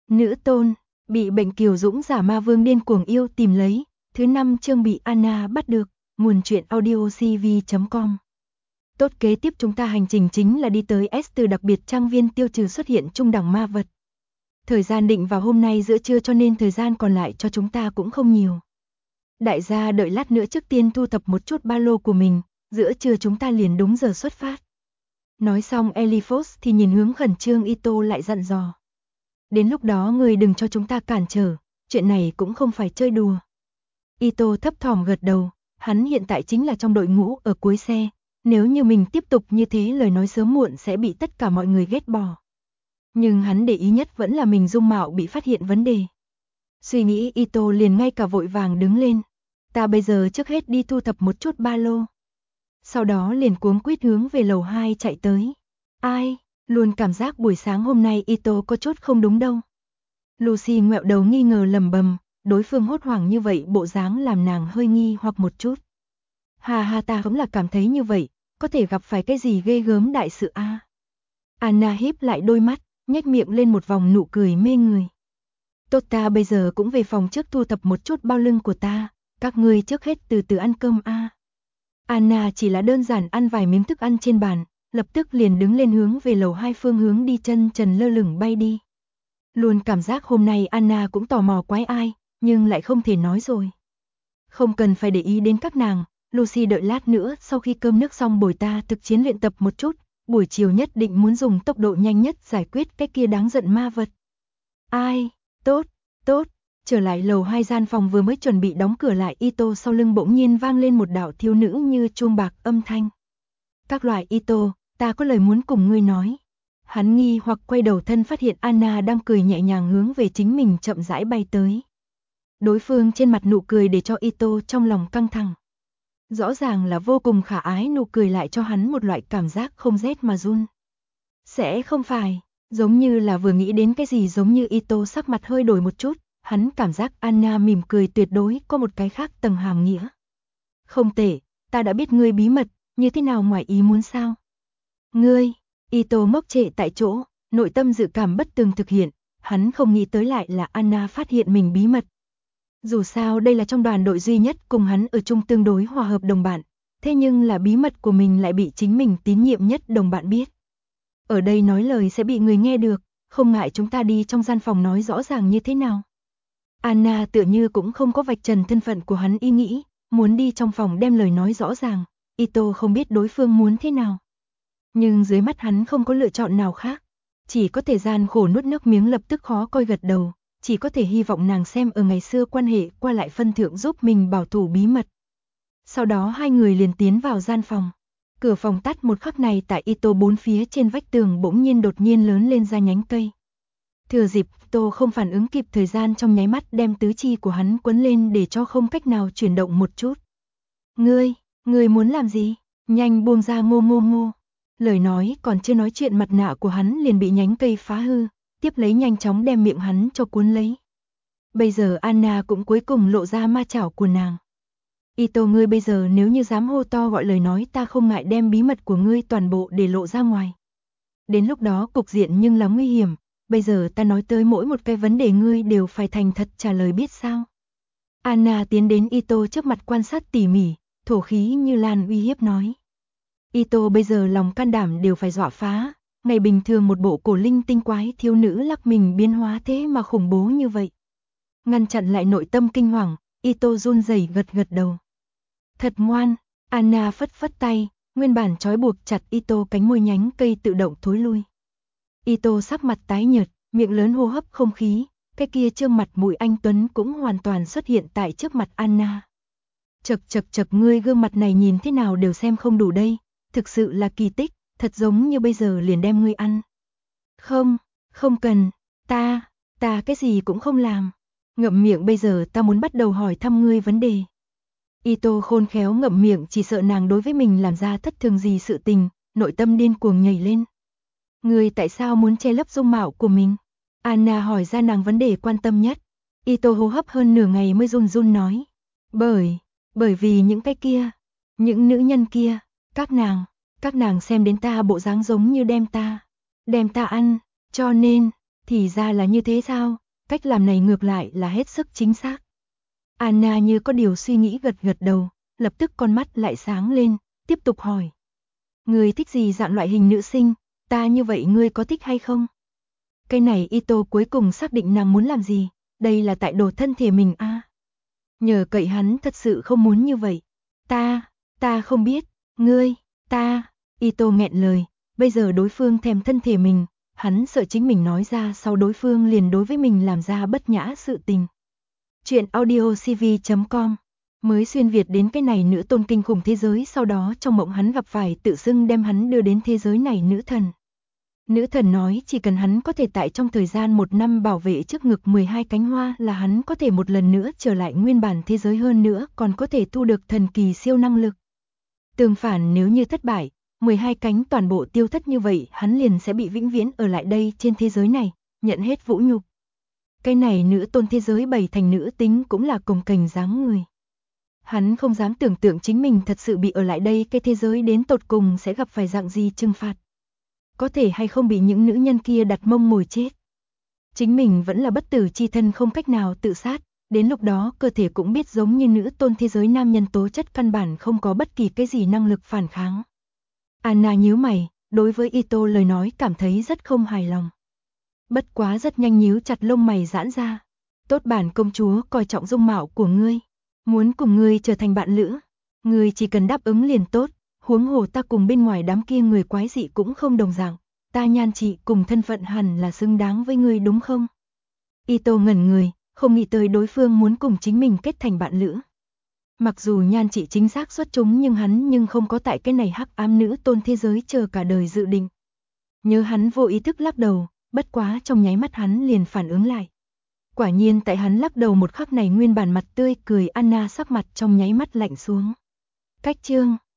Nữ tôn, bị bệnh kiều dũng giả ma vương điên cuồng yêu tìm lấy, thứ 5 chương bị Anna bắt được, nguồn truyện audio cv.com. Tốt, kế tiếp chúng ta hành trình chính là đi tới S4 đặc biệt trang viên tiêu trừ xuất hiện trung đẳng ma vật. Thời gian định vào hôm nay giữa trưa cho nên thời gian còn lại cho chúng ta cũng không nhiều. Đại gia đợi lát nữa trước tiên thu thập một chút ba lô của mình, giữa trưa chúng ta liền đúng giờ xuất phát. Nói xong Eliphos thì nhìn hướng khẩn trương Ito lại dặn dò. Đến lúc đó người đừng cho chúng ta cản trở, chuyện này cũng không phải chơi đùa. Ito thấp thỏm gật đầu, hắn hiện tại chính là trong đội ngũ ở cuối xe, nếu như mình tiếp tục như thế lời nói sớm muộn sẽ bị tất cả mọi người ghét bỏ. Nhưng hắn để ý nhất vẫn là mình dung mạo bị phát hiện vấn đề. Suy nghĩ Ito liền ngay cả vội vàng đứng lên. Ta bây giờ trước hết đi thu thập một chút ba lô. Sau đó liền cuống quýt hướng về lầu 2 chạy tới. Ai, luôn cảm giác buổi sáng hôm nay Ito có chút không đúng đâu. Lucy ngoẹo đầu nghi ngờ lẩm bẩm, đối phương hốt hoảng như vậy bộ dáng làm nàng hơi nghi hoặc một chút. Hà hà, ta cũng là cảm thấy như vậy, có thể gặp phải cái gì ghê gớm đại sự a. Anna híp lại đôi mắt, nhếch miệng lên một vòng nụ cười mê người. Tốt, ta bây giờ cũng về phòng trước thu thập một chút bao lưng của ta, các ngươi trước hết từ từ ăn cơm a. Anna chỉ là đơn giản ăn vài miếng thức ăn trên bàn, lập tức liền đứng lên hướng về lầu 2 phương hướng đi, chân trần lơ lửng bay đi. Luôn cảm giác hôm nay Anna cũng tò mò quái ai, nhưng lại không thể nói rồi. Không cần phải để ý đến các nàng, Lucy đợi lát nữa sau khi cơm nước xong bồi ta thực chiến luyện tập một chút, buổi chiều nhất định muốn dùng tốc độ nhanh nhất giải quyết cái kia đáng giận ma vật. Ai, tốt, tốt. Trở lại lầu 2 gian phòng vừa mới chuẩn bị đóng cửa lại, Ito sau lưng bỗng nhiên vang lên một đạo thiếu nữ như chuông bạc âm thanh. Các loại Ito, ta có lời muốn cùng ngươi nói. Hắn nghi hoặc quay đầu thân phát hiện Anna đang cười nhẹ nhàng hướng về chính mình chậm rãi bay tới. Đối phương trên mặt nụ cười để cho Ito trong lòng căng thẳng. Rõ ràng là vô cùng khả ái, nụ cười lại cho hắn một loại cảm giác không rét mà run. Sẽ không phải, giống như là vừa nghĩ đến cái gì giống như Ito sắc mặt hơi đổi một chút. Hắn cảm giác Anna mỉm cười tuyệt đối có một cái khác tầng hàm nghĩa. Không tệ, ta đã biết ngươi bí mật, như thế nào ngoài ý muốn sao? Ngươi, Ito ngốc trệ tại chỗ, nội tâm dự cảm bất tường thực hiện, hắn không nghĩ tới lại là Anna phát hiện mình bí mật. Dù sao đây là trong đoàn đội duy nhất cùng hắn ở chung tương đối hòa hợp đồng bạn, thế nhưng là bí mật của mình lại bị chính mình tín nhiệm nhất đồng bạn biết. Ở đây nói lời sẽ bị người nghe được, không ngại chúng ta đi trong gian phòng nói rõ ràng như thế nào. Anna tựa như cũng không có vạch trần thân phận của hắn ý nghĩ, muốn đi trong phòng đem lời nói rõ ràng, Ito không biết đối phương muốn thế nào. Nhưng dưới mắt hắn không có lựa chọn nào khác, chỉ có thể gian khổ nuốt nước miếng lập tức khó coi gật đầu, chỉ có thể hy vọng nàng xem ở ngày xưa quan hệ qua lại phân thượng giúp mình bảo thủ bí mật. Sau đó hai người liền tiến vào gian phòng. Cửa phòng tắt một khắc này tại Ito bốn phía trên vách tường bỗng nhiên đột nhiên lớn lên ra nhánh cây. Thừa dịp Tô không phản ứng kịp thời gian trong nháy mắt đem tứ chi của hắn quấn lên để cho không cách nào chuyển động một chút. Ngươi muốn làm gì? Nhanh buông ra, ngô ngô ngô. Lời nói còn chưa nói chuyện mặt nạ của hắn liền bị nhánh cây phá hư, tiếp lấy nhanh chóng đem miệng hắn cho cuốn lấy. Bây giờ Anna cũng cuối cùng lộ ra ma chảo của nàng. Ito, ngươi bây giờ nếu như dám hô to gọi lời nói, ta không ngại đem bí mật của ngươi toàn bộ để lộ ra ngoài. Đến lúc đó cục diện nhưng là nguy hiểm. Bây giờ ta nói tới mỗi một cái vấn đề ngươi đều phải thành thật trả lời, biết sao? Anna tiến đến Ito trước mặt quan sát tỉ mỉ, thổ khí như lan uy hiếp nói. Ito bây giờ lòng can đảm đều phải dọa phá, ngày bình thường một bộ cổ linh tinh quái thiếu nữ lắc mình biến hóa thế mà khủng bố như vậy. Ngăn chặn lại nội tâm kinh hoàng, Ito run rẩy gật gật đầu. Thật ngoan, Anna phất phất tay, nguyên bản trói buộc chặt Ito cánh môi nhánh cây tự động thối lui. Ito sắc mặt tái nhợt, miệng lớn hô hấp không khí, cái kia trương mặt mũi anh tuấn cũng hoàn toàn xuất hiện tại trước mặt Anna. Chật, ngươi gương mặt này nhìn thế nào đều xem không đủ đây, thực sự là kỳ tích, thật giống như bây giờ liền đem ngươi ăn. Không cần, ta cái gì cũng không làm. Ngậm miệng, bây giờ ta muốn bắt đầu hỏi thăm ngươi vấn đề. Ito khôn khéo ngậm miệng, chỉ sợ nàng đối với mình làm ra thất thường gì sự tình, nội tâm điên cuồng nhảy lên. Ngươi tại sao muốn che lấp dung mạo của mình? Anna hỏi ra nàng vấn đề quan tâm nhất. Ito hô hấp hơn nửa ngày mới run run nói. Bởi vì những cái kia, những nữ nhân kia, các nàng xem đến ta bộ dáng giống như đem ta ăn, cho nên Thì ra là như thế sao, cách làm này ngược lại là hết sức chính xác. Anna như có điều suy nghĩ gật gật đầu, lập tức con mắt lại sáng lên, tiếp tục hỏi. Ngươi thích gì dạng loại hình nữ sinh, ta như vậy ngươi có thích hay không? Cái này Ito cuối cùng xác định nàng muốn làm gì, đây là tại đồ thân thể mình a. Nhờ cậy hắn thật sự không muốn như vậy. Ta không biết, ngươi, Ito nghẹn lời, bây giờ đối phương thèm thân thể mình, hắn sợ chính mình nói ra sau đối phương liền đối với mình làm ra bất nhã sự tình. Chuyện audiocv.com mới xuyên Việt đến cái này nữ tôn kinh khủng thế giới, sau đó trong mộng hắn gặp phải tự xưng đem hắn đưa đến thế giới này nữ thần. Nữ thần nói chỉ cần hắn có thể tại trong thời gian 1 năm bảo vệ trước ngực 12 cánh hoa là hắn có thể một lần nữa trở lại nguyên bản thế giới, hơn nữa còn có thể thu được thần kỳ siêu năng lực. Tương phản nếu như thất bại, 12 cánh toàn bộ tiêu thất, như vậy hắn liền sẽ bị vĩnh viễn ở lại đây trên thế giới này, nhận hết vũ nhục. Cái này nữ tôn thế giới bày thành nữ tính cũng là cồng kềnh dáng người. Hắn không dám tưởng tượng chính mình thật sự bị ở lại đây, cái thế giới đến tột cùng sẽ gặp phải dạng gì trừng phạt. Có thể hay không bị những nữ nhân kia đặt mông mồi chết. Chính mình vẫn là bất tử chi thân, không cách nào tự sát, đến lúc đó cơ thể cũng biết giống như nữ tôn thế giới nam nhân tố chất căn bản không có bất kỳ cái gì năng lực phản kháng. Anna nhíu mày, đối với Ito lời nói cảm thấy rất không hài lòng. Bất quá rất nhanh nhíu chặt lông mày giãn ra. Tốt, bản công chúa coi trọng dung mạo của ngươi, muốn cùng ngươi trở thành bạn lữ, ngươi chỉ cần đáp ứng liền tốt, huống hồ ta cùng bên ngoài đám kia người quái dị cũng không đồng dạng, ta nhan trị cùng thân phận hẳn là xứng đáng với ngươi đúng không? Ito ngẩn người, không nghĩ tới đối phương muốn cùng chính mình kết thành bạn lữ. Mặc dù nhan trị chính xác xuất chúng nhưng hắn không có tại cái này hắc ám nữ tôn thế giới chờ cả đời dự định. Nhớ hắn vô ý thức lắc đầu, bất quá trong nháy mắt hắn liền phản ứng lại. Quả nhiên tại hắn lắc đầu một khắc này, nguyên bản mặt tươi cười Anna sắc mặt trong nháy mắt lạnh xuống. Cách chương